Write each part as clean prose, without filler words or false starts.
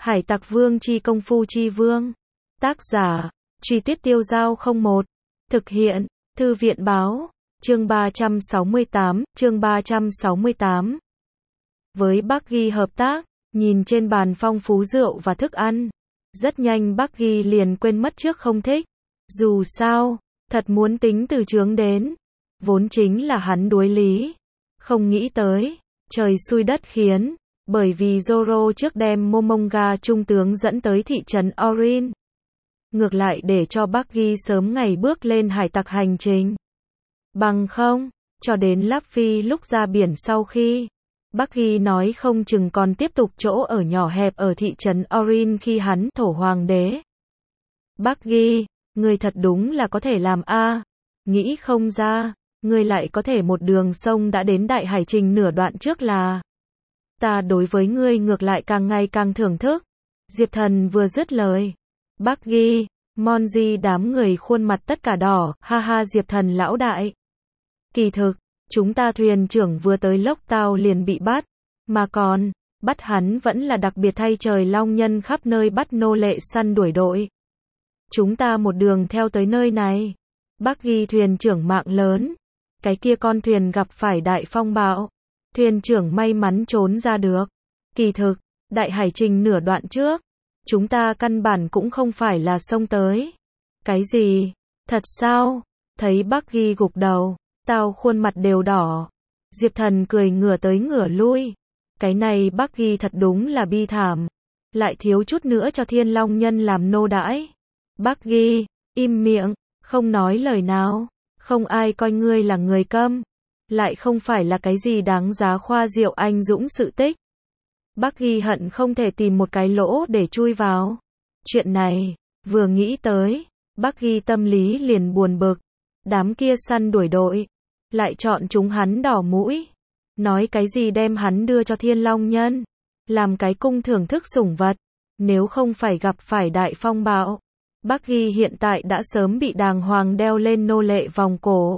Hải Tặc Vương chi công phu chi vương. Tác giả, Truy Tuyết Tiêu Dao 01. Thực hiện, Thư viện báo, chương 368. Với Bucky hợp tác, nhìn trên bàn phong phú rượu và thức ăn. Rất nhanh Bucky liền quên mất trước không thích. Dù sao, thật muốn tính từ chướng đến. Vốn chính là hắn đuối lý. Không nghĩ tới, trời xui đất khiến. Bởi vì Zoro trước đem Momonga trung tướng dẫn tới thị trấn Orin. Ngược lại để cho Bucky sớm ngày bước lên hải tặc hành trình. Bằng không, cho đến Luffy lúc ra biển sau khi, Bucky nói không chừng còn tiếp tục chỗ ở nhỏ hẹp ở thị trấn Orin khi hắn thổ hoàng đế. Bucky, ngươi thật đúng là có thể làm a. Nghĩ không ra, ngươi lại có thể một đường sông đã đến đại hải trình nửa đoạn trước là. Ta đối với ngươi ngược lại càng ngày càng thưởng thức. Diệp Thần vừa dứt lời. Bucky, Monji đám người khuôn mặt tất cả đỏ, ha ha Diệp Thần lão đại. Kỳ thực, chúng ta thuyền trưởng vừa tới Lốc Tao liền bị bắt, mà còn, bắt hắn vẫn là đặc biệt thay trời long nhân khắp nơi bắt nô lệ săn đuổi đội. Chúng ta một đường theo tới nơi này. Bucky thuyền trưởng mạng lớn. Cái kia con thuyền gặp phải đại phong bão. Thuyền trưởng may mắn trốn ra được. Kỳ thực, đại hải trình nửa đoạn trước, chúng ta căn bản cũng không phải là xông tới. Cái gì? Thật sao? Thấy Bucky gục đầu, tao khuôn mặt đều đỏ. Diệp Thần cười ngửa tới ngửa lui. Cái này Bucky thật đúng là bi thảm. Lại thiếu chút nữa cho Thiên Long Nhân làm nô đãi. Bucky, im miệng, không nói lời nào. Không ai coi ngươi là người câm. Lại không phải là cái gì đáng giá khoa diệu anh dũng sự tích. Bucky hận không thể tìm một cái lỗ để chui vào. Chuyện này, vừa nghĩ tới, Bucky tâm lý liền buồn bực. Đám kia săn đuổi đội, lại chọn chúng hắn đỏ mũi. Nói cái gì đem hắn đưa cho Thiên Long Nhân. Làm cái cung thưởng thức sủng vật. Nếu không phải gặp phải đại phong bão, Bucky hiện tại đã sớm bị đàng hoàng đeo lên nô lệ vòng cổ.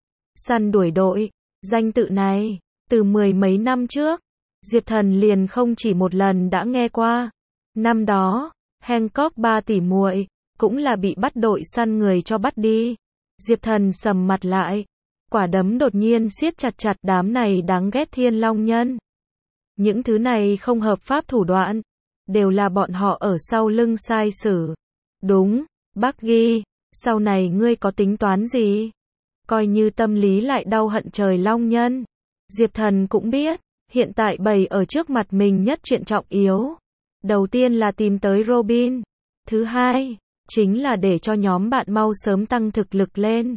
Săn đuổi đội, danh tự này, từ mười mấy năm trước, Diệp Thần liền không chỉ một lần đã nghe qua. Năm đó, Hancock ba tỷ muội cũng là bị bắt đội săn người cho bắt đi. Diệp Thần sầm mặt lại, quả đấm đột nhiên siết chặt chặt đám này đáng ghét Thiên Long Nhân. Những thứ này không hợp pháp thủ đoạn, đều là bọn họ ở sau lưng sai sử. Đúng, Bucky, sau này ngươi có tính toán gì? Coi như tâm lý lại đau hận trời Long Nhân. Diệp Thần cũng biết, hiện tại bày ở trước mặt mình nhất chuyện trọng yếu. Đầu tiên là tìm tới Robin. Thứ hai, chính là để cho nhóm bạn mau sớm tăng thực lực lên.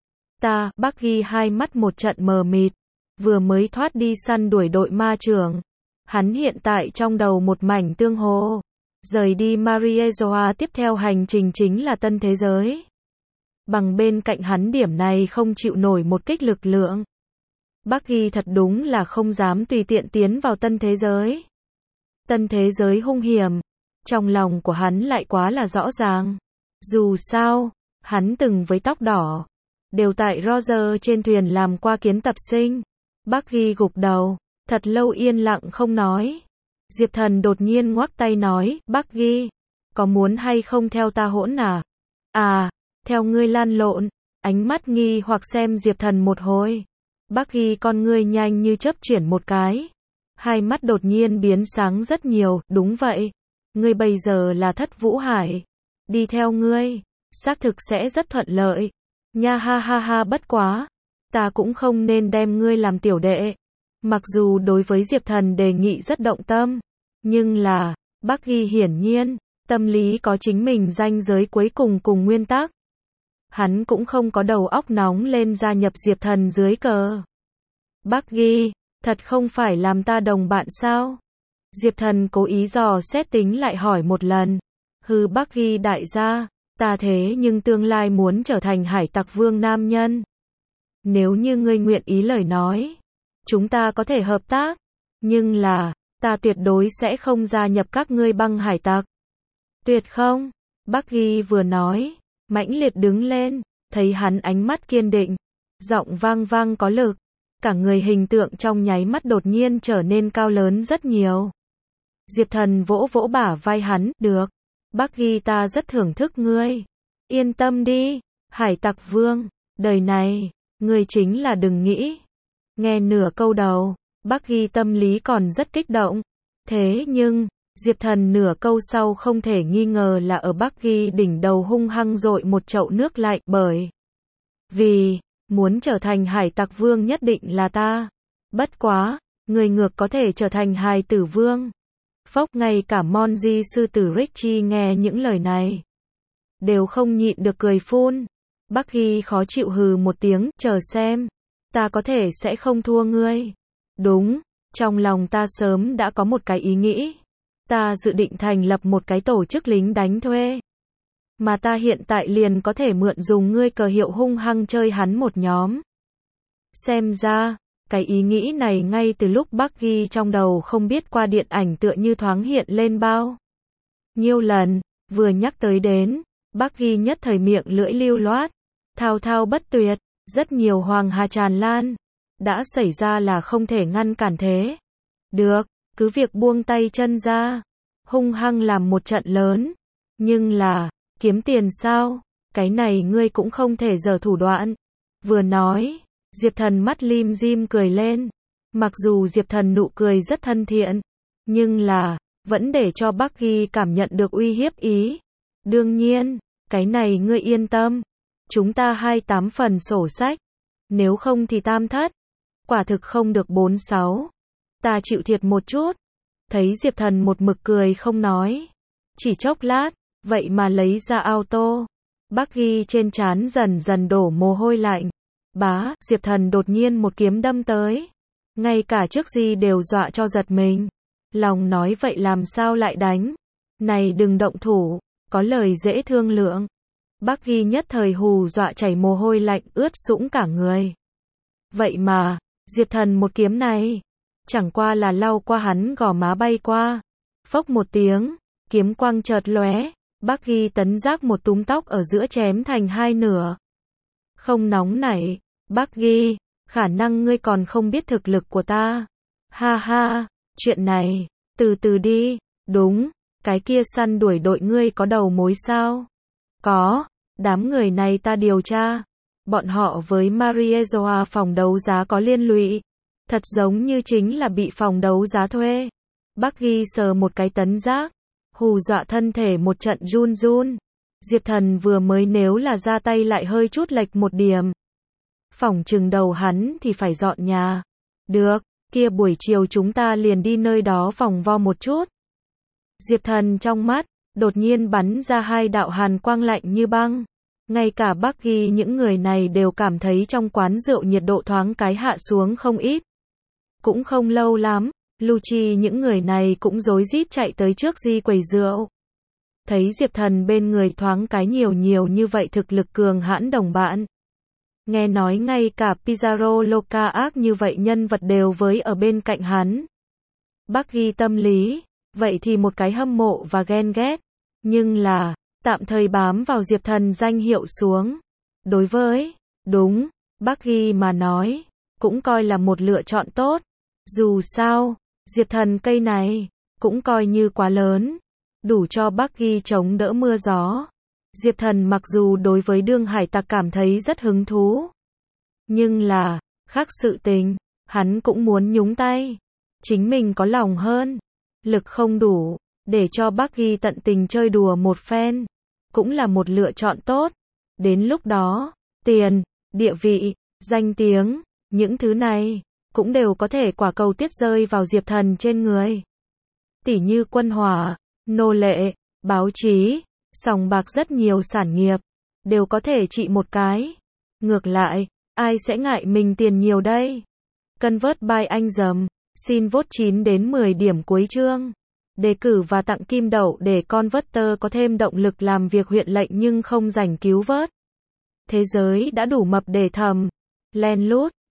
Bucky hai mắt một trận mờ mịt. Vừa mới thoát đi săn đuổi đội ma trưởng. Hắn hiện tại trong đầu một mảnh tương hồ. Rời đi Mariejoa tiếp theo hành trình chính là tân thế giới. Bằng bên cạnh hắn điểm này không chịu nổi một kích lực lượng. Bucky thật đúng là không dám tùy tiện tiến vào tân thế giới. Tân thế giới hung hiểm. Trong lòng của hắn lại quá là rõ ràng. Dù sao, hắn từng với tóc đỏ. Đều tại Roger trên thuyền làm qua kiến tập sinh. Bucky gục đầu, thật lâu yên lặng không nói. Diệp Thần đột nhiên ngoắc tay nói, Bucky, có muốn hay không theo ta hỗn à? À, theo ngươi lan lộn. Ánh mắt nghi hoặc xem Diệp Thần một hồi. Bucky con ngươi nhanh như chớp chuyển một cái. Hai mắt đột nhiên biến sáng rất nhiều, đúng vậy. Ngươi bây giờ là Thất Vũ Hải. Đi theo ngươi, xác thực sẽ rất thuận lợi. Nha ha ha ha bất quá. Ta cũng không nên đem ngươi làm tiểu đệ. Mặc dù đối với Diệp Thần đề nghị rất động tâm. Nhưng là, Bucky hiển nhiên, tâm lý có chính mình ranh giới cuối cùng cùng nguyên tắc. Hắn cũng không có đầu óc nóng lên gia nhập Diệp Thần dưới cờ. Bucky, thật không phải làm ta đồng bạn sao? Diệp Thần cố ý dò xét tính lại hỏi một lần. Bucky đại gia, ta thế nhưng tương lai muốn trở thành hải tặc vương nam nhân. Nếu như ngươi nguyện ý lời nói, chúng ta có thể hợp tác. Nhưng là, ta tuyệt đối sẽ không gia nhập các ngươi băng hải tặc. Tuyệt không? Bucky vừa nói, mãnh liệt đứng lên, thấy hắn ánh mắt kiên định, giọng vang vang có lực, cả người hình tượng trong nháy mắt đột nhiên trở nên cao lớn rất nhiều. Diệp Thần vỗ vỗ bả vai hắn, được. Bác Ghi ta rất thưởng thức ngươi. Yên tâm đi, Hải Tặc Vương, đời này, ngươi chính là đừng nghĩ. Nghe nửa câu đầu, Bác Ghi tâm lý còn rất kích động. Thế nhưng, Diệp Thần nửa câu sau không thể nghi ngờ là ở Bác Ghi đỉnh đầu hung hăng dội một chậu nước lạnh, bởi vì, muốn trở thành Hải Tặc Vương nhất định là ta. Bất quá, người ngược có thể trở thành Hài Tử Vương. Phốc, ngay cả Monji sư tử Richie nghe những lời này, đều không nhịn được cười phun. Bác Ghi khó chịu hừ một tiếng, chờ xem. Ta có thể sẽ không thua ngươi. Đúng, trong lòng ta sớm đã có một cái ý nghĩ. Ta dự định thành lập một cái tổ chức lính đánh thuê. Mà ta hiện tại liền có thể mượn dùng ngươi cờ hiệu hung hăng chơi hắn một nhóm. Xem ra, cái ý nghĩ này ngay từ lúc Bác Ghi trong đầu không biết qua điện ảnh tựa như thoáng hiện lên bao nhiêu lần, vừa nhắc tới đến, Bác Ghi nhất thời miệng lưỡi lưu loát, thao thao bất tuyệt, rất nhiều hoàng hà tràn lan, đã xảy ra là không thể ngăn cản thế. Được, cứ việc buông tay chân ra, hung hăng làm một trận lớn, nhưng là, kiếm tiền sao, cái này ngươi cũng không thể giở thủ đoạn. Vừa nói, Diệp Thần mắt lim dim cười lên. Mặc dù Diệp Thần nụ cười rất thân thiện, nhưng là, vẫn để cho Bác Ghi cảm nhận được uy hiếp ý. Đương nhiên, cái này ngươi yên tâm. Chúng ta 28 phần sổ sách. Nếu không thì tam thất. Quả thực không được 46. Ta chịu thiệt một chút. Thấy Diệp Thần một mực cười không nói. Chỉ chốc lát, vậy mà lấy ra auto. Bác Ghi trên trán dần dần đổ mồ hôi lạnh. Bá, Diệp Thần đột nhiên một kiếm đâm tới. Ngay cả trước Di đều dọa cho giật mình. Lòng nói vậy làm sao lại đánh. Này đừng động thủ, có lời dễ thương lượng. Bác Ghi nhất thời hù dọa chảy mồ hôi lạnh ướt sũng cả người. Vậy mà, Diệp Thần một kiếm này, chẳng qua là lau qua hắn gò má bay qua. Phốc một tiếng, kiếm quang chợt lóe, Bác Ghi tấn giác một túm tóc ở giữa chém thành hai nửa. Không nóng nảy, Bác Ghi, khả năng ngươi còn không biết thực lực của ta. Ha ha, chuyện này, từ từ đi, đúng, cái kia săn đuổi đội ngươi có đầu mối sao? Có, đám người này ta điều tra. Bọn họ với Mariezoa phòng đấu giá có liên lụy. Thật giống như chính là bị phòng đấu giá thuê. Bác Ghi sờ một cái tấn giác, hù dọa thân thể một trận run run. Diệp Thần vừa mới nếu là ra tay lại hơi chút lệch một điểm. Phỏng chừng đầu hắn thì phải dọn nhà. Được, kia buổi chiều chúng ta liền đi nơi đó vòng vo một chút. Diệp Thần trong mắt, đột nhiên bắn ra hai đạo hàn quang lạnh như băng. Ngay cả Bác Ghi những người này đều cảm thấy trong quán rượu nhiệt độ thoáng cái hạ xuống không ít. Cũng không lâu lắm, Lucci những người này cũng rối rít chạy tới trước Di quầy rượu. Thấy Diệp Thần bên người thoáng cái nhiều như vậy thực lực cường hãn đồng bạn. Nghe nói ngay cả Pizarro Loca ác như vậy nhân vật đều với ở bên cạnh hắn. Bác Ghi tâm lý, vậy thì một cái hâm mộ và ghen ghét. Nhưng là, tạm thời bám vào Diệp Thần danh hiệu xuống. Đối với, đúng, Bác Ghi mà nói, cũng coi là một lựa chọn tốt. Dù sao, Diệp Thần cây này, cũng coi như quá lớn. Đủ cho Bác Ghi chống đỡ mưa gió. Diệp Thần mặc dù đối với đương hải tặc cảm thấy rất hứng thú. Nhưng là, khác sự tình, hắn cũng muốn nhúng tay. Chính mình có lòng hơn. Lực không đủ, để cho Bác Ghi tận tình chơi đùa một phen. Cũng là một lựa chọn tốt. Đến lúc đó, tiền, địa vị, danh tiếng, những thứ này, cũng đều có thể quả cầu tuyết rơi vào Diệp Thần trên người. Tỉ như quân hỏa, nô lệ, báo chí, sòng bạc rất nhiều sản nghiệp, đều có thể trị một cái. Ngược lại, ai sẽ ngại mình tiền nhiều đây? Convert by anh dầm, xin vote 9 đến 10 điểm cuối chương. Đề cử và tặng kim đậu để Converter có thêm động lực làm việc huyện lệnh nhưng không rảnh cứu vớt. Thế giới đã đủ mập để thầm. Len lút.